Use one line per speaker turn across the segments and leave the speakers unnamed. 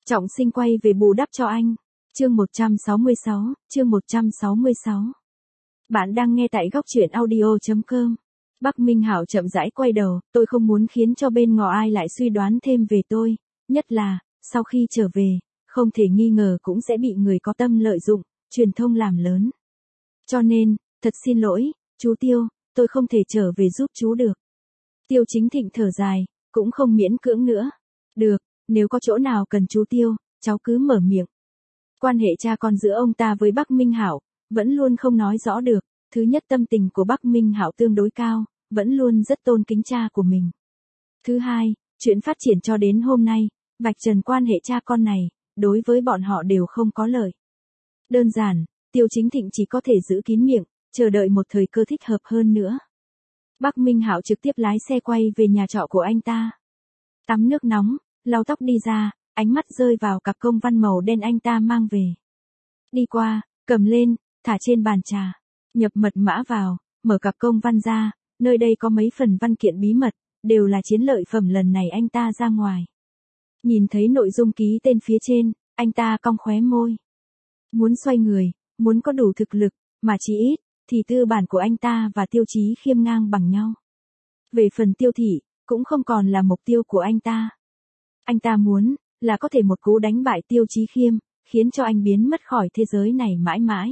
Trọng Sinh quay về bù đắp cho anh. Chương 166, chương 166. Bạn đang nghe tại góc truyện audio.com. Bắc Minh Hạo chậm rãi quay đầu, tôi không muốn khiến cho bên ngò ai lại suy đoán thêm về tôi, nhất là, sau khi trở về, không thể nghi ngờ cũng sẽ bị người có tâm lợi dụng, truyền thông làm lớn. Cho nên, thật xin lỗi, chú Tiêu, tôi không thể trở về giúp chú được. Tiêu Chính Thịnh thở dài, cũng không miễn cưỡng nữa. Được, nếu có chỗ nào cần chú Tiêu, cháu cứ mở miệng. Quan hệ cha con giữa ông ta với Bắc Minh Hạo vẫn luôn không nói rõ được. Thứ nhất, tâm tình của Bắc Minh Hạo tương đối cao, vẫn luôn rất tôn kính cha của mình. Thứ hai, chuyện phát triển cho đến hôm nay, vạch trần quan hệ cha con này, đối với bọn họ đều không có lợi. Đơn giản, Tiêu Chính Thịnh chỉ có thể giữ kín miệng, chờ đợi một thời cơ thích hợp hơn nữa. Bắc Minh Hạo trực tiếp lái xe quay về nhà trọ của anh ta. Tắm nước nóng, lau tóc đi ra, ánh mắt rơi vào cặp công văn màu đen anh ta mang về. Đi qua, cầm lên, thả trên bàn trà, nhập mật mã vào, mở cặp công văn ra, nơi đây có mấy phần văn kiện bí mật, đều là chiến lợi phẩm lần này anh ta ra ngoài. Nhìn thấy nội dung ký tên phía trên, anh ta cong khóe môi. Muốn xoay người, muốn có đủ thực lực, mà chỉ ít, thì tư bản của anh ta và Tiêu Chí Khiêm ngang bằng nhau. Về phần Tiêu Thị, cũng không còn là mục tiêu của anh ta. Anh ta muốn, là có thể một cú đánh bại Tiêu Chí Khiêm, khiến cho anh biến mất khỏi thế giới này mãi mãi.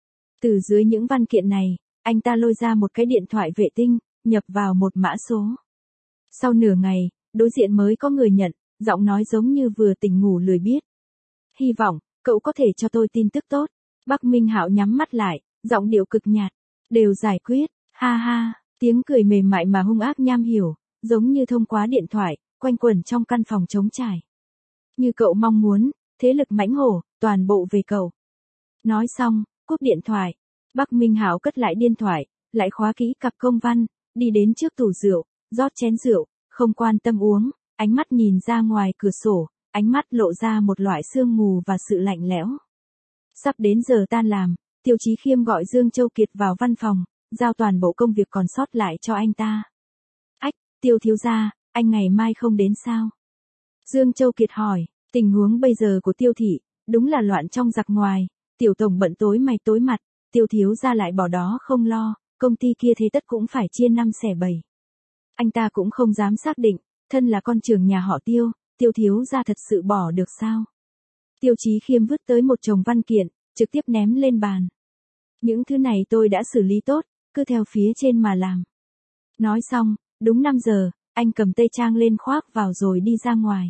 Từ dưới những văn kiện này, anh ta lôi ra một cái điện thoại vệ tinh, nhập vào một mã số. Sau nửa ngày, đối diện mới có người nhận, giọng nói giống như vừa tỉnh ngủ lười biếc. Hy vọng, cậu có thể cho tôi tin tức tốt. Bắc Minh Hạo nhắm mắt lại, giọng điệu cực nhạt. Đều giải quyết, ha ha, tiếng cười mềm mại mà hung ác nham hiểu, giống như thông qua điện thoại, quanh quẩn trong căn phòng trống trải. Như cậu mong muốn, thế lực mãnh hổ, toàn bộ về cậu. Nói xong, cúp điện thoại. Bắc Minh Hạo cất lại điện thoại, lại khóa kỹ cặp công văn, đi đến trước tủ rượu, rót chén rượu, không quan tâm uống, ánh mắt nhìn ra ngoài cửa sổ, ánh mắt lộ ra một loại sương mù và sự lạnh lẽo. Sắp đến giờ tan làm, Tiêu Chí Khiêm gọi Dương Châu Kiệt vào văn phòng, giao toàn bộ công việc còn sót lại cho anh ta. Ách, Tiêu thiếu gia, anh ngày mai không đến sao? Dương Châu Kiệt hỏi, tình huống bây giờ của Tiêu Thị, đúng là loạn trong giặc ngoài, Tiểu Tổng bận tối mày tối mặt, Tiêu thiếu gia lại bỏ đó không lo, công ty kia thế tất cũng phải chia 5 xẻ 7. Anh ta cũng không dám xác định, thân là con trưởng nhà họ Tiêu, Tiêu thiếu gia thật sự bỏ được sao? Tiêu Chí Khiêm vứt tới một chồng văn kiện, trực tiếp ném lên bàn. Những thứ này tôi đã xử lý tốt, cứ theo phía trên mà làm. Nói xong, đúng 5 giờ, anh cầm tây trang lên khoác vào rồi đi ra ngoài.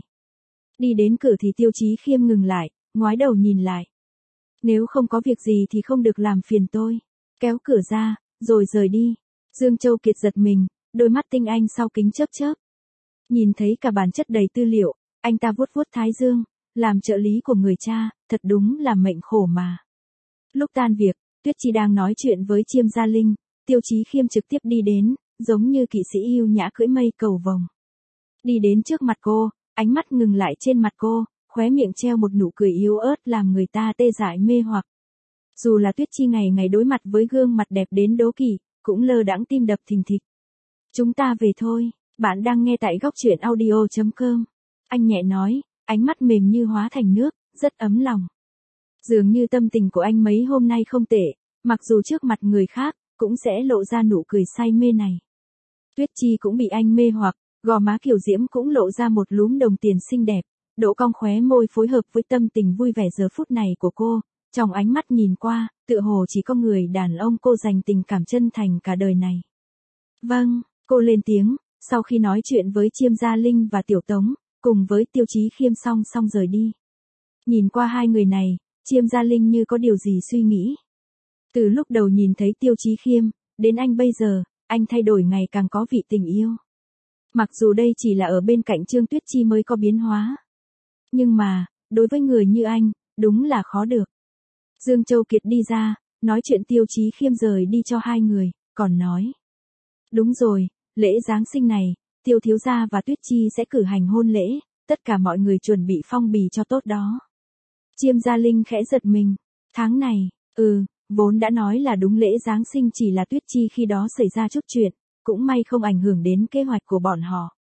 Đi đến cửa thì Tiêu Chí Khiêm ngừng lại, ngoái đầu nhìn lại. Nếu không có việc gì thì không được làm phiền tôi. Kéo cửa ra, rồi rời đi. Dương Châu Kiệt giật mình, đôi mắt tinh anh sau kính chớp chớp. Nhìn thấy cả bàn chất đầy tư liệu, anh ta vuốt vuốt thái dương, làm trợ lý của người cha, thật đúng là mệnh khổ mà. Lúc tan việc, Tuyết Chi đang nói chuyện với Chiêm Gia Linh, Tiêu Chí Khiêm trực tiếp đi đến, giống như kỵ sĩ yêu nhã cưỡi mây cầu vồng. Đi đến trước mặt cô, ánh mắt ngừng lại trên mặt cô, khóe miệng treo một nụ cười yếu ớt làm người ta tê dại mê hoặc. Dù là Tuyết Chi ngày ngày đối mặt với gương mặt đẹp đến đố kỵ, cũng lơ đãng tim đập thình thịch. Chúng ta về thôi, bạn đang nghe tại góc truyện audio.com. Anh nhẹ nói, ánh mắt mềm như hóa thành nước, rất ấm lòng. Dường như tâm tình của anh mấy hôm nay không tệ, mặc dù trước mặt người khác, cũng sẽ lộ ra nụ cười say mê này. Tuyết Chi cũng bị anh mê hoặc, gò má kiểu diễm cũng lộ ra một lúm đồng tiền xinh đẹp, độ cong khóe môi phối hợp với tâm tình vui vẻ giờ phút này của cô, trong ánh mắt nhìn qua, tựa hồ chỉ có người đàn ông cô dành tình cảm chân thành cả đời này. Vâng, cô lên tiếng, sau khi nói chuyện với Chiêm Gia Linh và Tiểu Tống, cùng với Tiêu Chí Khiêm song rời đi. Nhìn qua hai người này, Chiêm Gia Linh như có điều gì suy nghĩ. Từ lúc đầu nhìn thấy Tiêu Chí Khiêm, đến anh bây giờ, anh thay đổi ngày càng có vị tình yêu. Mặc dù đây chỉ là ở bên cạnh Trương Tuyết Chi mới có biến hóa. Nhưng mà, đối với người như anh, đúng là khó được. Dương Châu Kiệt đi ra, nói chuyện Tiêu Chí Khiêm rời đi cho hai người, còn nói. Đúng rồi, lễ Giáng sinh này, Tiêu thiếu gia và Tuyết Chi sẽ cử hành hôn lễ, tất cả mọi người chuẩn bị phong bì cho tốt đó. Chiêm Gia Linh khẽ giật mình, tháng này, vốn đã nói là đúng lễ Giáng sinh chỉ là Tuyết Chi khi đó xảy ra chút chuyện, cũng may không ảnh hưởng đến kế hoạch của bọn họ.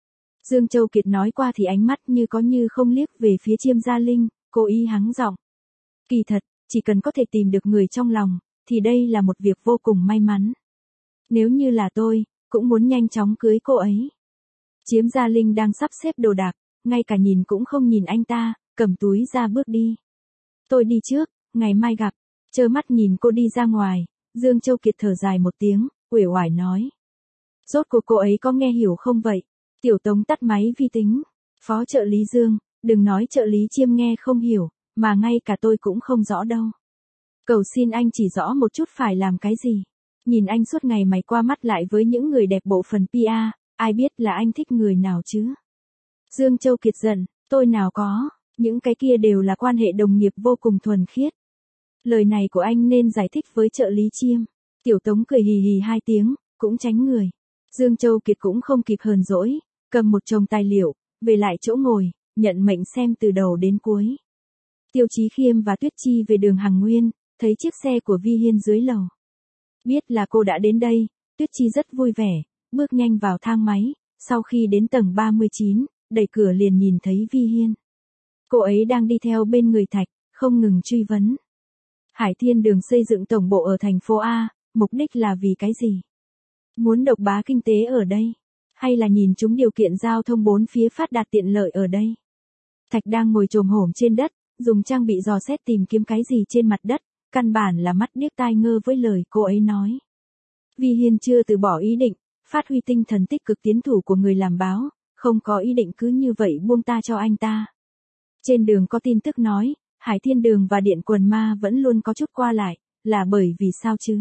Dương Châu Kiệt nói qua thì ánh mắt như có như không liếc về phía Chiêm Gia Linh, cố ý hắng giọng. Kỳ thật, chỉ cần có thể tìm được người trong lòng, thì đây là một việc vô cùng may mắn. Nếu như là tôi, cũng muốn nhanh chóng cưới cô ấy. Chiêm Gia Linh đang sắp xếp đồ đạc, ngay cả nhìn cũng không nhìn anh ta, cầm túi ra bước đi. Tôi đi trước, ngày mai gặp. Trơ mắt nhìn cô đi ra ngoài, Dương Châu Kiệt thở dài một tiếng, uể oải nói. Rốt cuộc cô ấy có nghe hiểu không vậy? Tiểu Tống tắt máy vi tính. Phó trợ lý Dương, đừng nói trợ lý Chiêm nghe không hiểu, mà ngay cả tôi cũng không rõ đâu. Cầu xin anh chỉ rõ một chút phải làm cái gì. Nhìn anh suốt ngày mày qua mắt lại với những người đẹp bộ phận PR, ai biết là anh thích người nào chứ? Dương Châu Kiệt giận, tôi nào có, những cái kia đều là quan hệ đồng nghiệp vô cùng thuần khiết. Lời này của anh nên giải thích với trợ lý Chiêm. Tiểu Tống cười hì hì hai tiếng, cũng tránh người. Dương Châu Kiệt cũng không kịp hờn dỗi, cầm một chồng tài liệu, về lại chỗ ngồi, nhận mệnh xem từ đầu đến cuối. Tiêu Chí Khiêm và Tuyết Chi về đường Hằng Nguyên, thấy chiếc xe của Vi Hiên dưới lầu. Biết là cô đã đến đây, Tuyết Chi rất vui vẻ, bước nhanh vào thang máy, sau khi đến tầng 39, đẩy cửa liền nhìn thấy Vi Hiên. Cô ấy đang đi theo bên người Thạch, không ngừng truy vấn. Hải Thiên Đường xây dựng tổng bộ ở thành phố A, mục đích là vì cái gì? Muốn độc bá kinh tế ở đây? Hay là nhìn chúng điều kiện giao thông bốn phía phát đạt tiện lợi ở đây? Thạch đang ngồi chồm hổm trên đất, dùng trang bị dò xét tìm kiếm cái gì trên mặt đất, căn bản là mắt điếc tai ngơ với lời cô ấy nói. Vi Hiên chưa từ bỏ ý định, phát huy tinh thần tích cực tiến thủ của người làm báo, không có ý định cứ như vậy buông ta cho anh ta. Trên đường có tin tức nói, Hải Thiên Đường và Điện Quần Ma vẫn luôn có chút qua lại, là bởi vì sao chứ?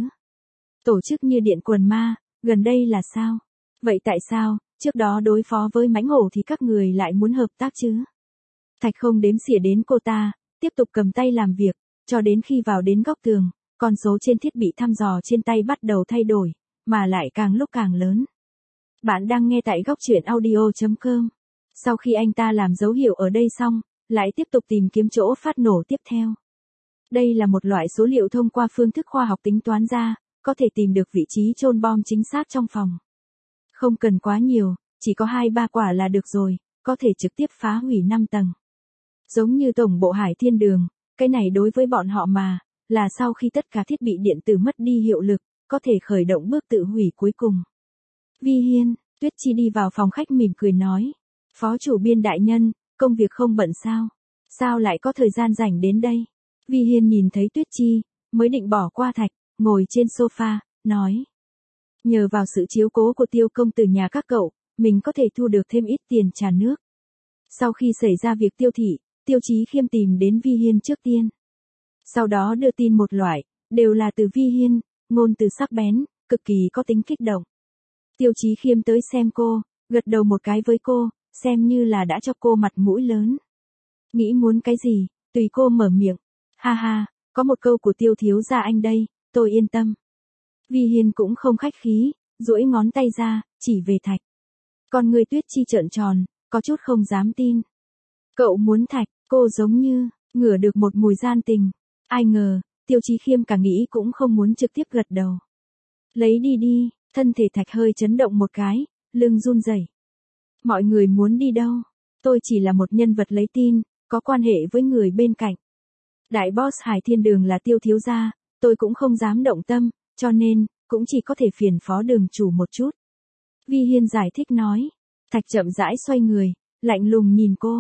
Tổ chức như Điện Quần Ma, gần đây là sao? Vậy tại sao, trước đó đối phó với mãnh hổ thì các người lại muốn hợp tác chứ? Thạch không đếm xỉa đến cô ta, tiếp tục cầm tay làm việc, cho đến khi vào đến góc tường, con số trên thiết bị thăm dò trên tay bắt đầu thay đổi, mà lại càng lúc càng lớn. Bạn đang nghe tại góc truyện audio.com. Sau khi anh ta làm dấu hiệu ở đây xong, lại tiếp tục tìm kiếm chỗ phát nổ tiếp theo. Đây là một loại số liệu thông qua phương thức khoa học tính toán ra, có thể tìm được vị trí chôn bom chính xác trong phòng. Không cần quá nhiều, chỉ có 2-3 quả là được rồi, có thể trực tiếp phá hủy 5 tầng. Giống như tổng bộ Hải Thiên Đường, cái này đối với bọn họ mà, là sau khi tất cả thiết bị điện tử mất đi hiệu lực, có thể khởi động bước tự hủy cuối cùng. Vi Hiên, Tuyết Chi đi vào phòng khách mỉm cười nói. Phó chủ biên đại nhân, công việc không bận sao? Sao lại có thời gian rảnh đến đây? Vi Hiên nhìn thấy Tuyết Chi, mới định bỏ qua Thạch, ngồi trên sofa, nói. Nhờ vào sự chiếu cố của Tiêu công từ nhà các cậu, mình có thể thu được thêm ít tiền trả nước. Sau khi xảy ra việc Tiêu thị, Tiêu Chí Khiêm tìm đến Vi Hiên trước tiên. Sau đó đưa tin một loại, đều là từ Vi Hiên, ngôn từ sắc bén, cực kỳ có tính kích động. Tiêu Chí Khiêm tới xem cô, gật đầu một cái với cô, xem như là đã cho cô mặt mũi lớn. Nghĩ muốn cái gì, tùy cô mở miệng. Ha ha, có một câu của Tiêu thiếu gia anh đây, tôi yên tâm. Vi Hiên cũng không khách khí, duỗi ngón tay ra, chỉ về Thạch. Con người Tuyết Chi trợn tròn, có chút không dám tin. Cậu muốn Thạch, cô giống như, ngửi được một mùi gian tình. Ai ngờ, Tiêu Chí Khiêm cả nghĩ cũng không muốn trực tiếp gật đầu. Lấy đi đi, thân thể Thạch hơi chấn động một cái, lưng run rẩy. Mọi người muốn đi đâu? Tôi chỉ là một nhân vật lấy tin, có quan hệ với người bên cạnh. Đại boss Hải Thiên Đường là Tiêu thiếu gia, tôi cũng không dám động tâm, cho nên, cũng chỉ có thể phiền phó đường chủ một chút. Vi Hiên giải thích nói. Thạch chậm rãi xoay người, lạnh lùng nhìn cô.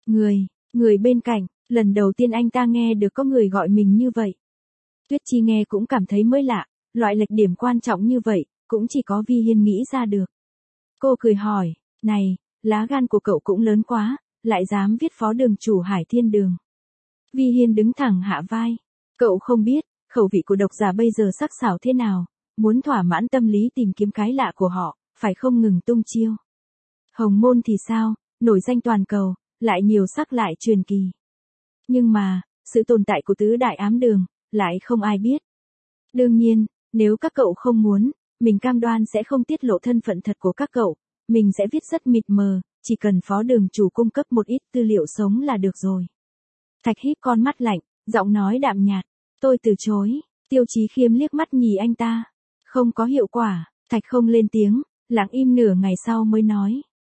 Người bên cạnh, lần đầu tiên anh ta nghe được có người gọi mình như vậy. Tuyết Chi nghe cũng cảm thấy mới lạ, loại lệch điểm quan trọng như vậy, cũng chỉ có Vi Hiên nghĩ ra được. Cô cười hỏi, này, lá gan của cậu cũng lớn quá, lại dám viết phó đường chủ Hải Thiên Đường. Vi Hiên đứng thẳng hạ vai. Cậu không biết, khẩu vị của độc giả bây giờ sắc sảo thế nào, muốn thỏa mãn tâm lý tìm kiếm cái lạ của họ, phải không ngừng tung chiêu. Hồng Môn thì sao, nổi danh toàn cầu, lại nhiều sắc lại truyền kỳ. Nhưng mà, sự tồn tại của tứ đại ám đường, lại không ai biết. Đương nhiên, nếu các cậu không muốn, mình cam đoan sẽ không tiết lộ thân phận thật của các cậu, mình sẽ viết rất mịt mờ, chỉ cần phó đường chủ cung cấp một ít tư liệu sống là được rồi. Thạch híp con mắt lạnh, giọng nói đạm nhạt, tôi từ chối. Tiêu Chí Khiêm liếc mắt nhìn anh ta, không có hiệu quả. Thạch không lên tiếng, lặng im nửa ngày sau mới nói.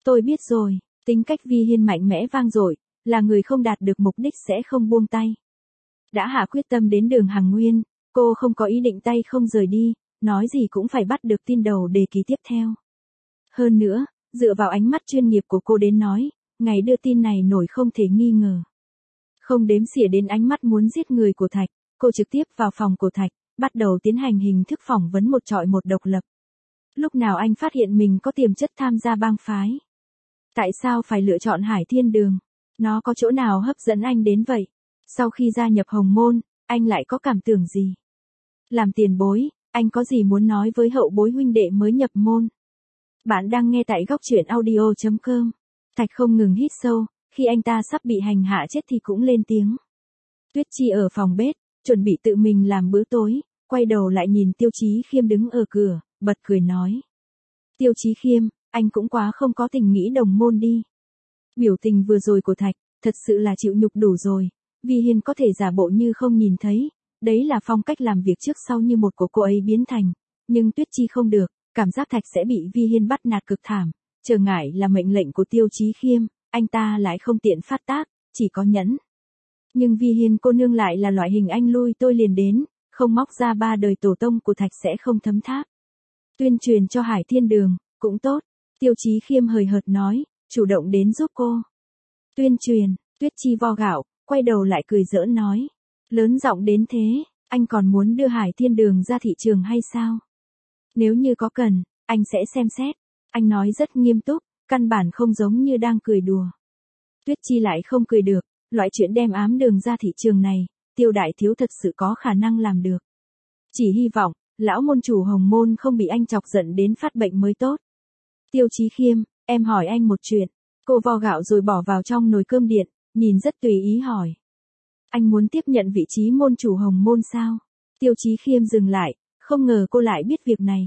Tôi biết rồi, tính cách Vi Hiên mạnh mẽ vang dội, là người không đạt được mục đích sẽ không buông tay. Đã hạ quyết tâm đến đường Hằng Nguyên, cô không có ý định tay không rời đi, nói gì cũng phải bắt được tin đầu đề kỳ tiếp theo. Hơn nữa, dựa vào ánh mắt chuyên nghiệp của cô đến nói, ngày đưa tin này nổi không thể nghi ngờ. Không đếm xỉa đến ánh mắt muốn giết người của Thạch, cô trực tiếp vào phòng của Thạch, bắt đầu tiến hành hình thức phỏng vấn một trọi một độc lập. Lúc nào anh phát hiện mình có tiềm chất tham gia bang phái? Tại sao phải lựa chọn Hải Thiên Đường? Nó có chỗ nào hấp dẫn anh đến vậy? Sau khi gia nhập Hồng Môn, anh lại có cảm tưởng gì? Làm tiền bối, anh có gì muốn nói với hậu bối huynh đệ mới nhập môn? Bạn đang nghe tại góc truyện audio.com. Thạch không ngừng hít sâu, khi anh ta sắp bị hành hạ chết thì cũng lên tiếng. Tuyết Chi ở phòng bếp, chuẩn bị tự mình làm bữa tối, quay đầu lại nhìn Tiêu Chí Khiêm đứng ở cửa, bật cười nói. Tiêu Chí Khiêm, anh cũng quá không có tình nghĩ đồng môn đi. Biểu tình vừa rồi của Thạch, thật sự là chịu nhục đủ rồi, Vi Hiên có thể giả bộ như không nhìn thấy, đấy là phong cách làm việc trước sau như một của cô ấy biến thành, nhưng Tuyết Chi không được, cảm giác Thạch sẽ bị Vi Hiên bắt nạt cực thảm, trở ngại là mệnh lệnh của Tiêu Chí Khiêm, anh ta lại không tiện phát tác, chỉ có nhẫn. Nhưng Vi Hiên cô nương lại là loại hình anh lui tôi liền đến, không móc ra 3 đời tổ tông của Thạch sẽ không thấm tháp. Tuyên truyền cho Hải Thiên Đường, cũng tốt, Tiêu Chí Khiêm hời hợt nói, chủ động đến giúp cô. Tuyên truyền, Tuyết Chi vo gạo, quay đầu lại cười giỡn nói. Lớn giọng đến thế, anh còn muốn đưa Hải Thiên Đường ra thị trường hay sao? Nếu như có cần, anh sẽ xem xét. Anh nói rất nghiêm túc, căn bản không giống như đang cười đùa. Tuyết Chi lại không cười được, loại chuyện đem ám đường ra thị trường này, Tiêu đại thiếu thật sự có khả năng làm được. Chỉ hy vọng, lão môn chủ Hồng Môn không bị anh chọc giận đến phát bệnh mới tốt. Tiêu Chí Khiêm, em hỏi anh một chuyện. Cô vo gạo rồi bỏ vào trong nồi cơm điện, nhìn rất tùy ý hỏi. Anh muốn tiếp nhận vị trí môn chủ Hồng Môn sao? Tiêu Chí Khiêm dừng lại, không ngờ cô lại biết việc này.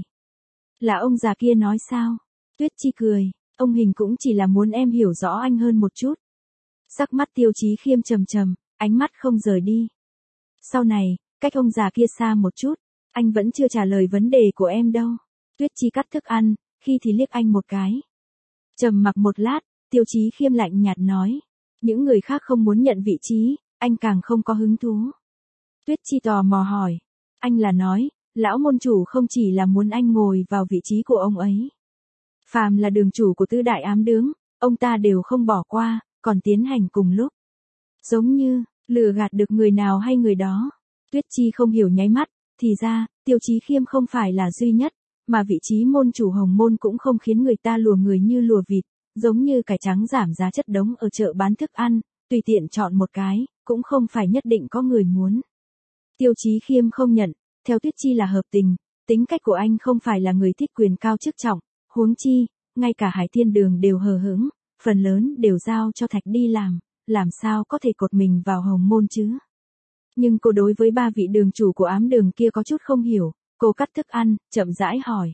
Là ông già kia nói sao? Tuyết Chi cười, ông Hình cũng chỉ là muốn em hiểu rõ anh hơn một chút. Sắc mắt Tiêu Chí Khiêm trầm trầm, ánh mắt không rời đi. Sau này, cách ông già kia xa một chút, anh vẫn chưa trả lời vấn đề của em đâu. Tuyết Chi cắt thức ăn, khi thì liếc anh một cái. Trầm mặc một lát, Tiêu Chí Khiêm lạnh nhạt nói. Những người khác không muốn nhận vị trí, anh càng không có hứng thú. Tuyết Chi tò mò hỏi. Anh là nói, lão môn chủ không chỉ là muốn anh ngồi vào vị trí của ông ấy. Phàm là đường chủ của tứ đại ám đướng, ông ta đều không bỏ qua, còn tiến hành cùng lúc. Giống như, lừa gạt được người nào hay người đó. Tuyết Chi không hiểu nháy mắt, thì ra, Tiêu Chí Khiêm không phải là duy nhất, mà vị trí môn chủ Hồng Môn cũng không khiến người ta lùa người như lùa vịt, giống như cải trắng giảm giá chất đống ở chợ bán thức ăn, tùy tiện chọn một cái, cũng không phải nhất định có người muốn. Tiêu Chí Khiêm không nhận, theo Tuyết Chi là hợp tình, tính cách của anh không phải là người thích quyền cao chức trọng, huống chi, ngay cả Hải Thiên Đường đều hờ hững, phần lớn đều giao cho Thạch đi làm sao có thể cột mình vào Hồng Môn chứ. Nhưng cô đối với 3 vị đường chủ của ám đường kia có chút không hiểu, cô cắt thức ăn, chậm rãi hỏi.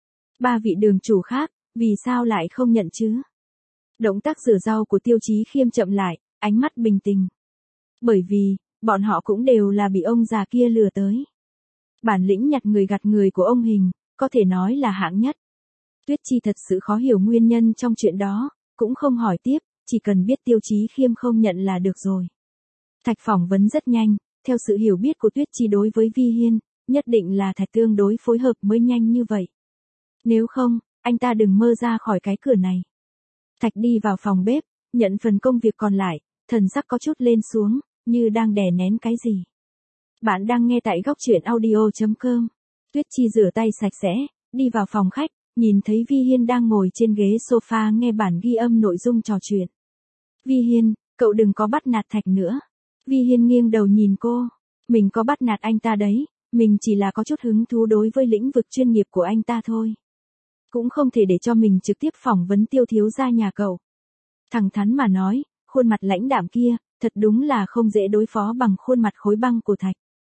3 vị đường chủ khác, vì sao lại không nhận chứ? Động tác rửa rau của Tiêu Chí Khiêm chậm lại, ánh mắt bình tĩnh. Bởi vì, bọn họ cũng đều là bị ông già kia lừa tới. Bản lĩnh nhặt người gạt người của ông Hình, có thể nói là hạng nhất. Tuyết Chi thật sự khó hiểu nguyên nhân trong chuyện đó, cũng không hỏi tiếp, chỉ cần biết Tiêu Chí Khiêm không nhận là được rồi. Thạch phỏng vấn rất nhanh, theo sự hiểu biết của Tuyết Chi đối với Vi Hiên, nhất định là Thạch tương đối phối hợp mới nhanh như vậy. Nếu không, anh ta đừng mơ ra khỏi cái cửa này. Thạch đi vào phòng bếp, nhận phần công việc còn lại, thần sắc có chút lên xuống, như đang đè nén cái gì. Bạn đang nghe tại góc truyện audio.com. Tuyết Chi rửa tay sạch sẽ, đi vào phòng khách, nhìn thấy Vi Hiên đang ngồi trên ghế sofa nghe bản ghi âm nội dung trò chuyện. Vi Hiên, cậu đừng có bắt nạt Thạch nữa. Vi Hiên nghiêng đầu nhìn cô. Mình có bắt nạt anh ta đấy, mình chỉ là có chút hứng thú đối với lĩnh vực chuyên nghiệp của anh ta thôi. Cũng không thể để cho mình trực tiếp phỏng vấn Tiêu thiếu gia nhà cậu. Thẳng thắn mà nói, khuôn mặt lãnh đạm kia, thật đúng là không dễ đối phó bằng khuôn mặt khối băng của Thạch.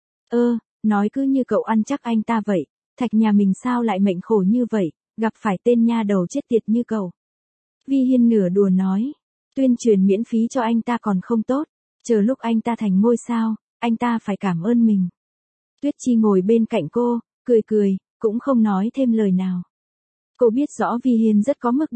Nói cứ như cậu ăn chắc anh ta vậy, Thạch nhà mình sao lại mệnh khổ như vậy, gặp phải tên nha đầu chết tiệt như cậu. Vi Hiên nửa đùa nói, tuyên truyền miễn phí cho anh ta còn không tốt, chờ lúc anh ta thành ngôi sao, anh ta phải cảm ơn mình. Tuyết Chi ngồi bên cạnh cô, cười cười, cũng không nói thêm lời nào. Cô biết rõ Vi Hiên rất có mức độ,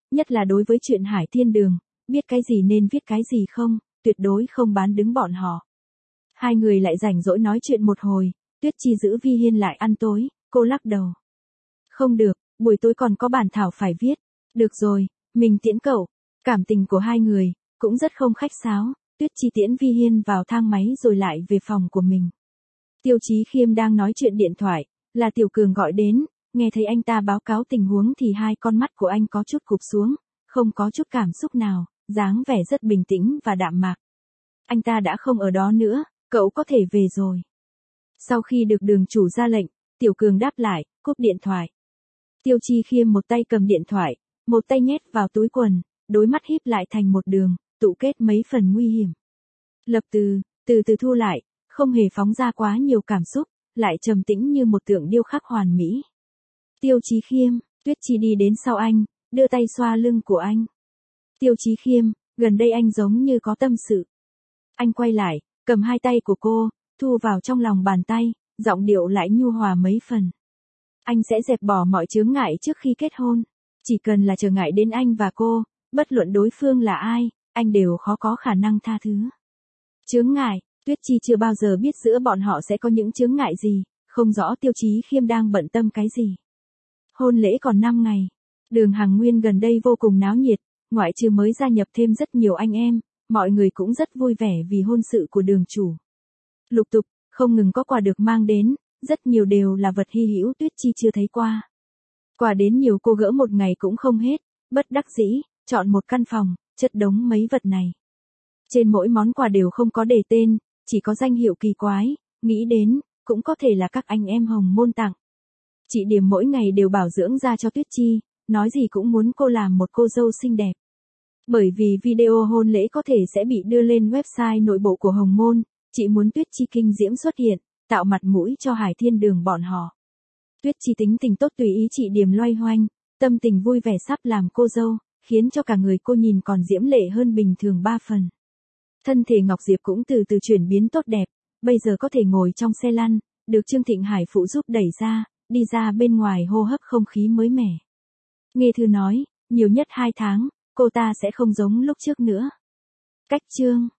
nhất là đối với chuyện Hải Thiên Đường, biết cái gì nên viết cái gì không, tuyệt đối không bán đứng bọn họ. Hai người lại rảnh rỗi nói chuyện một hồi, Tuyết Chi giữ Vi Hiên lại ăn tối, cô lắc đầu. Không được, buổi tối còn có bản thảo phải viết. Được rồi, mình tiễn cậu. Cảm tình của hai người, cũng rất không khách sáo, Tuyết Chi tiễn Vi Hiên vào thang máy rồi lại về phòng của mình. Tiêu Chí Khiêm đang nói chuyện điện thoại, là Tiểu Cường gọi đến, nghe thấy anh ta báo cáo tình huống thì hai con mắt của anh có chút cụp xuống, không có chút cảm xúc nào, dáng vẻ rất bình tĩnh và đạm mạc. Anh ta đã không ở đó nữa, cậu có thể về rồi. Sau khi được đường chủ ra lệnh, Tiểu Cường đáp lại, cúp điện thoại. Tiêu Chi Khiêm một tay cầm điện thoại, một tay nhét vào túi quần, đôi mắt híp lại thành một đường, tụ kết mấy phần nguy hiểm. Lập từ từ thu lại, không hề phóng ra quá nhiều cảm xúc, lại trầm tĩnh như một tượng điêu khắc hoàn mỹ. Tiêu Chí Khiêm, Tuyết Chi đi đến sau anh, đưa tay xoa lưng của anh. Tiêu Chí Khiêm, gần đây anh giống như có tâm sự. Anh quay lại, cầm hai tay của cô, thu vào trong lòng bàn tay, giọng điệu lại nhu hòa mấy phần. Anh sẽ dẹp bỏ mọi chướng ngại trước khi kết hôn. Chỉ cần là trở ngại đến anh và cô, bất luận đối phương là ai, anh đều khó có khả năng tha thứ. Chướng ngại, Tuyết Chi chưa bao giờ biết giữa bọn họ sẽ có những chướng ngại gì, không rõ Tiêu Chí Khiêm đang bận tâm cái gì. Hôn lễ còn 5 ngày. Đường Hằng Nguyên gần đây vô cùng náo nhiệt, ngoại trừ mới gia nhập thêm rất nhiều anh em, mọi người cũng rất vui vẻ vì hôn sự của đường chủ. Lục tục, không ngừng có quà được mang đến, rất nhiều đều là vật hy hữu Tuyết Chi chưa thấy qua. Quà đến nhiều cô gỡ một ngày cũng không hết, bất đắc dĩ, chọn một căn phòng, chất đống mấy vật này. Trên mỗi món quà đều không có đề tên, chỉ có danh hiệu kỳ quái, nghĩ đến, cũng có thể là các anh em hồng môn tặng. Chị Điểm mỗi ngày đều bảo dưỡng da cho Tuyết Chi, nói gì cũng muốn cô làm một cô dâu xinh đẹp. Bởi vì video hôn lễ có thể sẽ bị đưa lên website nội bộ của Hồng Môn, chị muốn Tuyết Chi kinh diễm xuất hiện, tạo mặt mũi cho Hải Thiên Đường bọn họ. Tuyết Chi tính tình tốt tùy ý chị Điểm loay hoanh, tâm tình vui vẻ sắp làm cô dâu, khiến cho cả người cô nhìn còn diễm lệ hơn bình thường 3 phần. Thân thể Ngọc Diệp cũng từ từ chuyển biến tốt đẹp, bây giờ có thể ngồi trong xe lăn, được Trương Thịnh Hải phụ giúp đẩy ra, đi ra bên ngoài hô hấp không khí mới mẻ. Nghe Thư nói, nhiều nhất 2 tháng, cô ta sẽ không giống lúc trước nữa. Cách chương